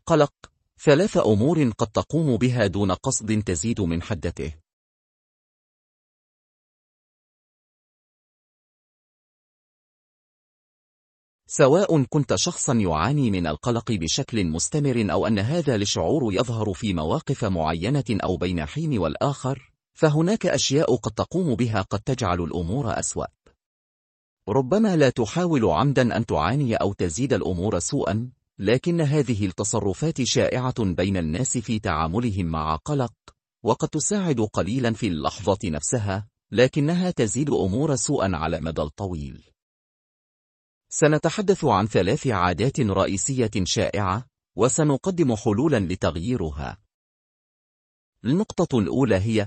قلق. 3 أمور قد تقوم بها دون قصد تزيد من حدته. سواء كنت شخصا يعاني من القلق بشكل مستمر أو أن هذا الشعور يظهر في مواقف معينة أو بين حين والآخر، فهناك أشياء قد تقوم بها قد تجعل الأمور أسوأ. ربما لا تحاول عمدا أن تعاني أو تزيد الأمور سوءا، لكن هذه التصرفات شائعة بين الناس في تعاملهم مع قلق، وقد تساعد قليلا في اللحظة نفسها، لكنها تزيد أمور سوءا على مدى الطويل. سنتحدث عن 3 عادات رئيسية شائعة، وسنقدم حلولا لتغييرها. النقطة الأولى هي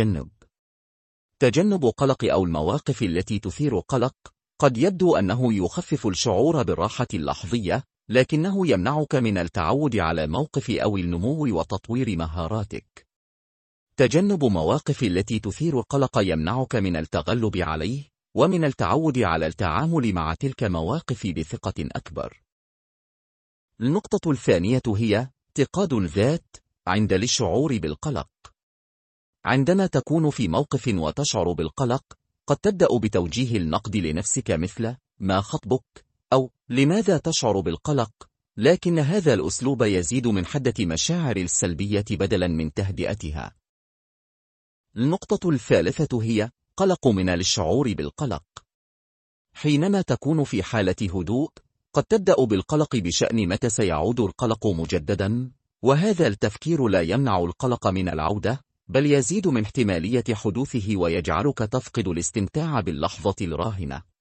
تجنب قلق أو المواقف التي تثير قلق. قد يبدو أنه يخفف الشعور بالراحة اللحظية، لكنه يمنعك من التعود على موقف أو النمو وتطوير مهاراتك. تجنب مواقف التي تثير القلق يمنعك من التغلب عليه، ومن التعود على التعامل مع تلك المواقف بثقة أكبر. النقطة الثانية هي انتقاد الذات عند الشعور بالقلق. عندما تكون في موقف وتشعر بالقلق، قد تبدأ بتوجيه النقد لنفسك مثل ما خطبك؟ أو لماذا تشعر بالقلق؟ لكن هذا الأسلوب يزيد من حدة مشاعر السلبية بدلا من تهدئتها. النقطة الثالثة هي قلق من الشعور بالقلق. حينما تكون في حالة هدوء، قد تبدأ بالقلق بشأن متى سيعود القلق مجددا، وهذا التفكير لا يمنع القلق من العودة، بل يزيد من احتمالية حدوثه ويجعلك تفقد الاستمتاع باللحظة الراهنة.